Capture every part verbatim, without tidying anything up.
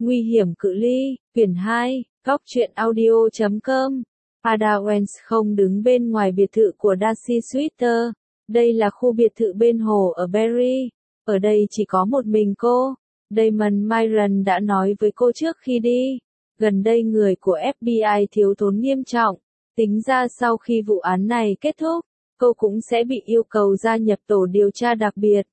Nguy hiểm cự ly, quyển hai, góc truyện audio chấm com. Ada Wentz không đứng bên ngoài biệt thự của Darcy Sweeter. Đây là khu biệt thự bên hồ ở Barry. Ở đây chỉ có một mình cô. Damon Myron đã nói với cô trước khi đi. Gần đây người của ép bê i thiếu thốn nghiêm trọng. Tính ra sau khi vụ án này kết thúc, cô cũng sẽ bị yêu cầu gia nhập tổ điều tra đặc biệt.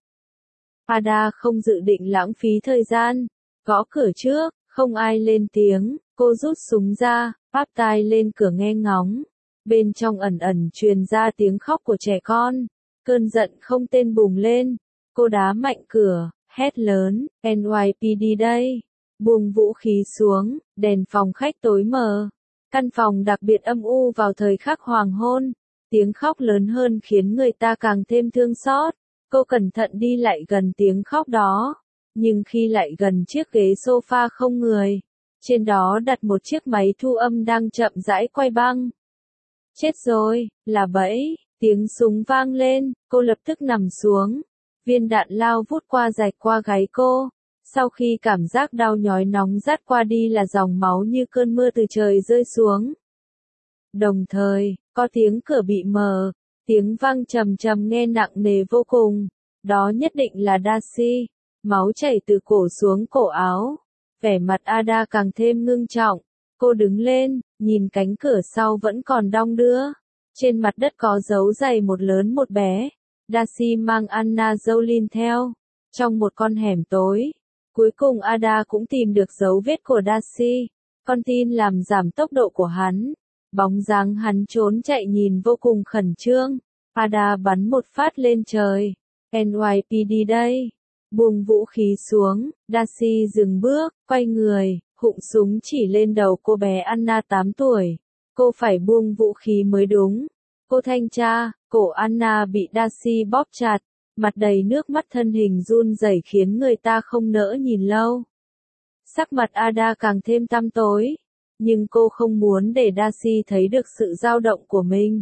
Ada không dự định lãng phí thời gian. Gõ cửa trước, không ai lên tiếng, cô rút súng ra, áp tai lên cửa nghe ngóng. Bên trong ẩn ẩn truyền ra tiếng khóc của trẻ con. Cơn giận không tên bùng lên. Cô đá mạnh cửa, hét lớn, en oai pi đi đây. Buông vũ khí xuống, đèn phòng khách tối mờ. Căn phòng đặc biệt âm u vào thời khắc hoàng hôn. Tiếng khóc lớn hơn khiến người ta càng thêm thương xót. Cô cẩn thận đi lại gần tiếng khóc đó. Nhưng khi lại gần chiếc ghế sofa không người, trên đó đặt một chiếc máy thu âm đang chậm rãi quay băng. Chết rồi, là bẫy, tiếng súng vang lên, cô lập tức nằm xuống. Viên đạn lao vút qua rạch qua gáy cô. Sau khi cảm giác đau nhói nóng rát qua đi là dòng máu như cơn mưa từ trời rơi xuống. Đồng thời, có tiếng cửa bị mở, tiếng vang trầm trầm nghe nặng nề vô cùng. Đó nhất định là Darcy. Máu chảy từ cổ xuống cổ áo. Vẻ mặt Ada càng thêm ngưng trọng. Cô đứng lên, nhìn cánh cửa sau vẫn còn đong đưa. Trên mặt đất có dấu giày một lớn một bé. Darcy mang Anna Jolene theo. Trong một con hẻm tối. Cuối cùng Ada cũng tìm được dấu vết của Darcy. Con tin làm giảm tốc độ của hắn. Bóng dáng hắn trốn chạy nhìn vô cùng khẩn trương. Ada bắn một phát lên trời. en oai pi đi đây. Buông vũ khí xuống, Darcy dừng bước, quay người, hụng súng chỉ lên đầu cô bé Anna tám tuổi. Cô phải buông vũ khí mới đúng. Cô thanh tra, cổ Anna bị Darcy bóp chặt, mặt đầy nước mắt thân hình run rẩy khiến người ta không nỡ nhìn lâu. Sắc mặt Ada càng thêm tăm tối, nhưng cô không muốn để Darcy thấy được sự dao động của mình.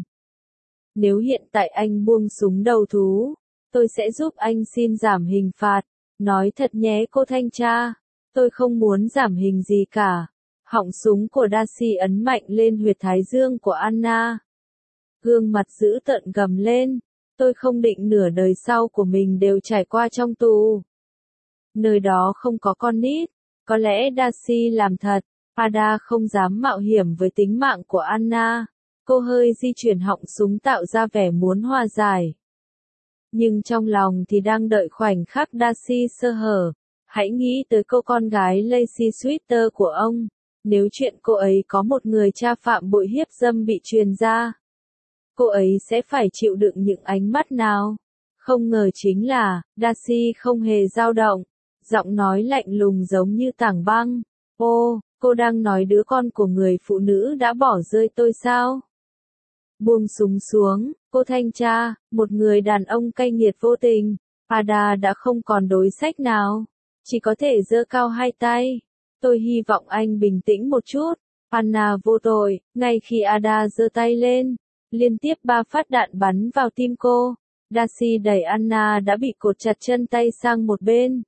Nếu hiện tại anh buông súng đầu thú, tôi sẽ giúp anh xin giảm hình phạt. Nói thật nhé cô thanh tra, tôi không muốn giảm hình gì cả. Họng súng của Darcy ấn mạnh lên huyệt thái dương của Anna. Gương mặt dữ tợn gầm lên, tôi không định nửa đời sau của mình đều trải qua trong tù. Nơi đó không có con nít, có lẽ Darcy làm thật. Ada không dám mạo hiểm với tính mạng của Anna. Cô hơi di chuyển họng súng tạo ra vẻ muốn hòa giải. Nhưng trong lòng thì đang đợi khoảnh khắc Darcy sơ hở. Hãy nghĩ tới cô con gái Lacey Sweeter của ông. Nếu chuyện cô ấy có một người cha phạm bội hiếp dâm bị truyền ra, cô ấy sẽ phải chịu đựng những ánh mắt nào? Không ngờ chính là, Darcy không hề dao động. Giọng nói lạnh lùng giống như tảng băng. Ô, cô đang nói đứa con của người phụ nữ đã bỏ rơi tôi sao? Buông súng xuống, cô thanh tra, một người đàn ông cay nghiệt vô tình. Ada đã không còn đối sách nào. Chỉ có thể giơ cao hai tay. Tôi hy vọng anh bình tĩnh một chút. Anna vô tội, ngay khi Ada giơ tay lên. Liên tiếp ba phát đạn bắn vào tim cô. Darcy đẩy Anna đã bị cột chặt chân tay sang một bên.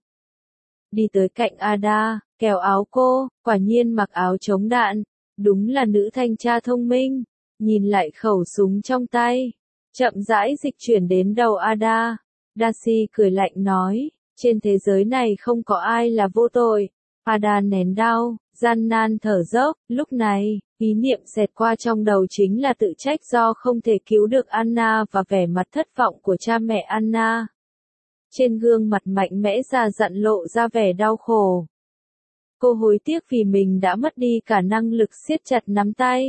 Đi tới cạnh Ada, kéo áo cô, quả nhiên mặc áo chống đạn. Đúng là nữ thanh tra thông minh. Nhìn lại khẩu súng trong tay, chậm rãi dịch chuyển đến đầu Ada. Darcy cười lạnh nói, trên thế giới này không có ai là vô tội. Ada nén đau, gian nan thở dốc, lúc này, ý niệm xẹt qua trong đầu chính là tự trách do không thể cứu được Anna và vẻ mặt thất vọng của cha mẹ Anna. Trên gương mặt mạnh mẽ già dặn lộ ra vẻ đau khổ. Cô hối tiếc vì mình đã mất đi cả năng lực siết chặt nắm tay.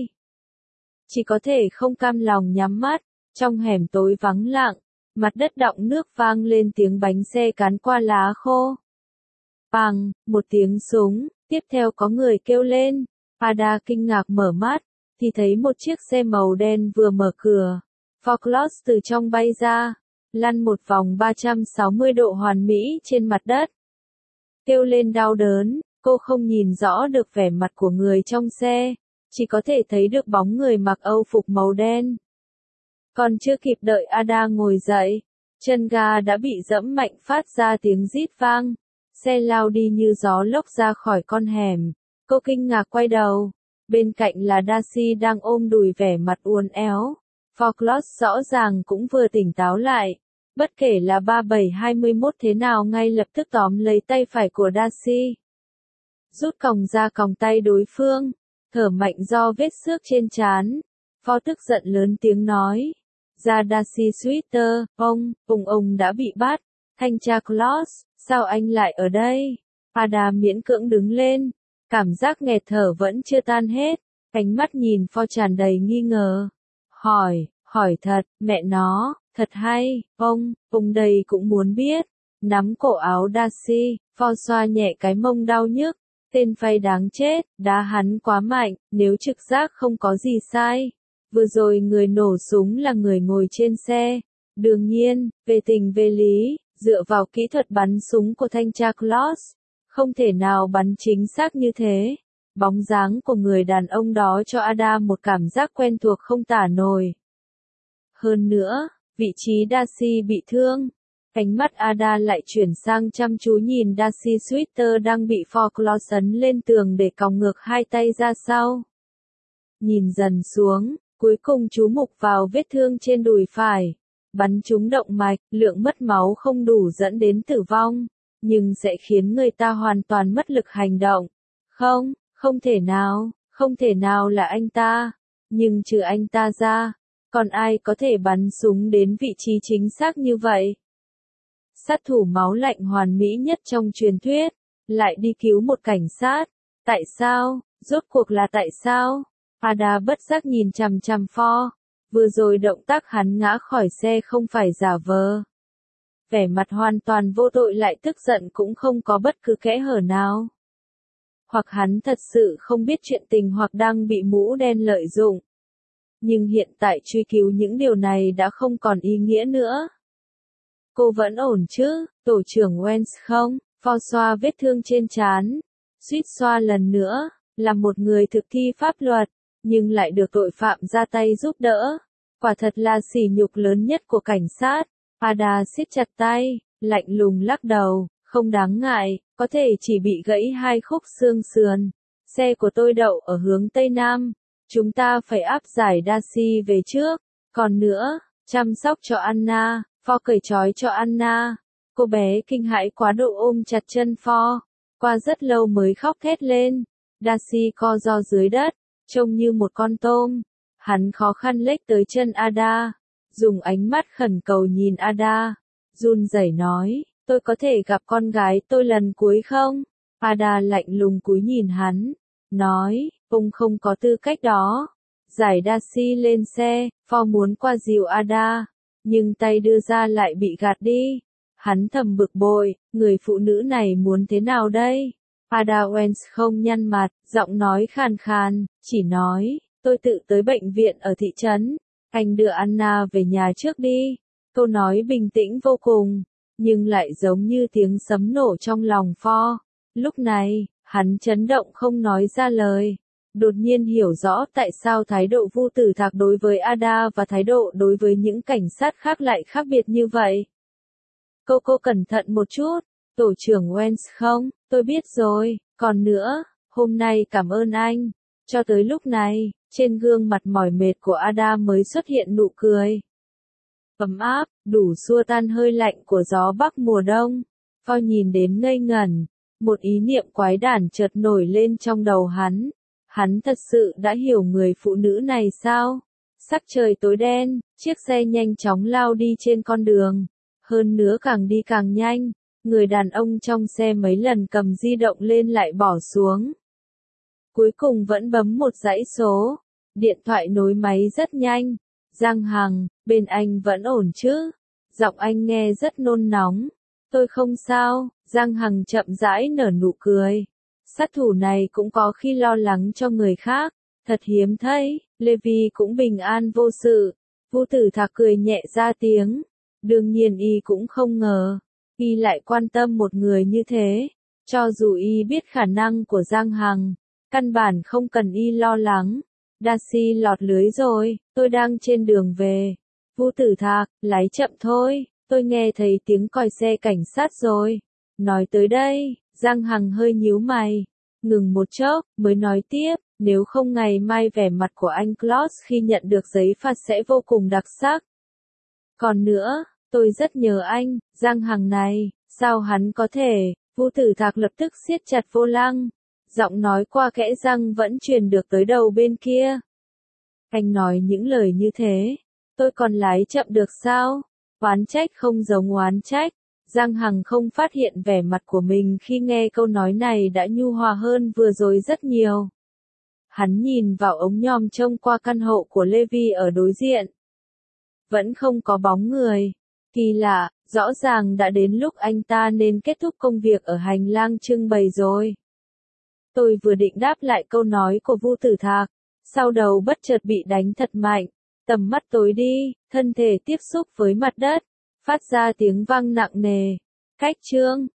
Chỉ có thể không cam lòng nhắm mắt. Trong hẻm tối vắng lặng, mặt đất đọng nước vang lên tiếng bánh xe cán qua lá khô. Bang, một tiếng súng, tiếp theo có người kêu lên. Ada kinh ngạc mở mắt, thì thấy một chiếc xe màu đen vừa mở cửa. Focus từ trong bay ra, lăn một vòng ba trăm sáu mươi độ hoàn mỹ trên mặt đất. Kêu lên đau đớn, cô không nhìn rõ được vẻ mặt của người trong xe. Chỉ có thể thấy được bóng người mặc âu phục màu đen. Còn chưa kịp đợi Ada ngồi dậy, chân ga đã bị giẫm mạnh phát ra tiếng rít vang. Xe lao đi như gió lốc ra khỏi con hẻm. Cô kinh ngạc quay đầu. Bên cạnh là Darcy đang ôm đùi vẻ mặt uốn éo. Focus rõ ràng cũng vừa tỉnh táo lại. Bất kể là ba bảy hai mươi mốt thế nào ngay lập tức tóm lấy tay phải của Darcy. Rút còng ra còng tay đối phương. Thở mạnh do vết xước trên trán. Fo tức giận lớn tiếng nói. Ra Darcy Sweeter, ông, ông ông đã bị bắt. Thanh tra Claus, sao anh lại ở đây? Ada miễn cưỡng đứng lên. Cảm giác nghẹt thở vẫn chưa tan hết. Ánh mắt nhìn Fo tràn đầy nghi ngờ. Hỏi, hỏi thật, mẹ nó, thật hay, ông, ông đây cũng muốn biết. Nắm cổ áo Darcy, Fo xoa nhẹ cái mông đau nhức. Tên phay đáng chết, đá hắn quá mạnh, nếu trực giác không có gì sai. Vừa rồi người nổ súng là người ngồi trên xe. Đương nhiên, về tình về lý, dựa vào kỹ thuật bắn súng của thanh tra Claus, không thể nào bắn chính xác như thế. Bóng dáng của người đàn ông đó cho Ada một cảm giác quen thuộc không tả nổi. Hơn nữa, vị trí Darcy bị thương. Ánh mắt Ada lại chuyển sang chăm chú nhìn Darcy Sweeter đang bị Focus ấn lên tường để còng ngược hai tay ra sau. Nhìn dần xuống, cuối cùng chú mục vào vết thương trên đùi phải. Bắn trúng động mạch, lượng mất máu không đủ dẫn đến tử vong, nhưng sẽ khiến người ta hoàn toàn mất lực hành động. Không, không thể nào, không thể nào là anh ta. Nhưng trừ anh ta ra, còn ai có thể bắn súng đến vị trí chính xác như vậy? Sát thủ máu lạnh hoàn mỹ nhất trong truyền thuyết, lại đi cứu một cảnh sát. Tại sao? Rốt cuộc là tại sao? Ada bất giác nhìn chằm chằm Fo. Vừa rồi động tác hắn ngã khỏi xe không phải giả vờ. Vẻ mặt hoàn toàn vô tội lại tức giận cũng không có bất cứ kẽ hở nào. Hoặc hắn thật sự không biết chuyện tình hoặc đang bị mũ đen lợi dụng. Nhưng hiện tại truy cứu những điều này đã không còn ý nghĩa nữa. Cô vẫn ổn chứ, tổ trưởng Wens không? Fo xoa vết thương trên trán. Suýt xoa lần nữa, là một người thực thi pháp luật, nhưng lại được tội phạm ra tay giúp đỡ. Quả thật là sỉ nhục lớn nhất của cảnh sát. Ada siết chặt tay, lạnh lùng lắc đầu, không đáng ngại, có thể chỉ bị gãy hai khúc xương sườn. Xe của tôi đậu ở hướng Tây Nam. Chúng ta phải áp giải Darcy về trước. Còn nữa, chăm sóc cho Anna. Fo cởi trói cho Anna. Cô bé kinh hãi quá độ ôm chặt chân Fo. Qua rất lâu mới khóc thét lên. Darcy co ro dưới đất, trông như một con tôm. Hắn khó khăn lết tới chân Ada. Dùng ánh mắt khẩn cầu nhìn Ada. Run rẩy nói, tôi có thể gặp con gái tôi lần cuối không? Ada lạnh lùng cúi nhìn hắn. Nói, ông không có tư cách đó. Giải Darcy lên xe, Fo muốn qua dìu Ada. Nhưng tay đưa ra lại bị gạt đi. Hắn thầm bực bội, người phụ nữ này muốn thế nào đây? Ada Wens không nhăn mặt, giọng nói khàn khàn, chỉ nói, tôi tự tới bệnh viện ở thị trấn. Anh đưa Anna về nhà trước đi. Câu nói bình tĩnh vô cùng, nhưng lại giống như tiếng sấm nổ trong lòng Fo. Lúc này, hắn chấn động không nói ra lời. Đột nhiên hiểu rõ tại sao thái độ Vu Tử Thạc đối với Ada và thái độ đối với những cảnh sát khác lại khác biệt như vậy. Cô cô cẩn thận một chút, tổ trưởng Wens không, tôi biết rồi, còn nữa, hôm nay cảm ơn anh. Cho tới lúc này, trên gương mặt mỏi mệt của Ada mới xuất hiện nụ cười. Ấm áp, đủ xua tan hơi lạnh của gió bắc mùa đông. Fo nhìn đến ngây ngẩn, một ý niệm quái đản chợt nổi lên trong đầu hắn. Hắn thật sự đã hiểu người phụ nữ này sao? Sắc trời tối đen, chiếc xe nhanh chóng lao đi trên con đường. Hơn nữa càng đi càng nhanh, người đàn ông trong xe mấy lần cầm di động lên lại bỏ xuống. Cuối cùng vẫn bấm một dãy số. Điện thoại nối máy rất nhanh. Giang Hằng, bên anh vẫn ổn chứ? Giọng anh nghe rất nôn nóng. Tôi không sao, Giang Hằng chậm rãi nở nụ cười. Sát thủ này cũng có khi lo lắng cho người khác. Thật hiếm thấy, Levi cũng bình an vô sự. Vu Tử Thạc cười nhẹ ra tiếng. Đương nhiên y cũng không ngờ, y lại quan tâm một người như thế. Cho dù y biết khả năng của Giang Hằng, căn bản không cần y lo lắng. Darcy lọt lưới rồi, tôi đang trên đường về. Vu Tử Thạc, lái chậm thôi, tôi nghe thấy tiếng còi xe cảnh sát rồi. Nói tới đây, Giang Hằng hơi nhíu mày, ngừng một chốc, mới nói tiếp, nếu không ngày mai vẻ mặt của anh Claude khi nhận được giấy phạt sẽ vô cùng đặc sắc. Còn nữa, tôi rất nhớ anh, Giang Hằng này, sao hắn có thể, Vu Tử Thạc lập tức siết chặt vô lăng, giọng nói qua kẽ răng vẫn truyền được tới đầu bên kia. Anh nói những lời như thế, tôi còn lái chậm được sao? Oán trách không giống oán trách. Giang Hằng không phát hiện vẻ mặt của mình khi nghe câu nói này đã nhu hòa hơn vừa rồi rất nhiều. Hắn nhìn vào ống nhòm trông qua căn hộ của Levi ở đối diện. Vẫn không có bóng người. Kỳ lạ, rõ ràng đã đến lúc anh ta nên kết thúc công việc ở hành lang trưng bày rồi. Tôi vừa định đáp lại câu nói của Vu Tử Thạc, sau đầu bất chợt bị đánh thật mạnh, tầm mắt tối đi, thân thể tiếp xúc với mặt đất, phát ra tiếng vang nặng nề. Cách chương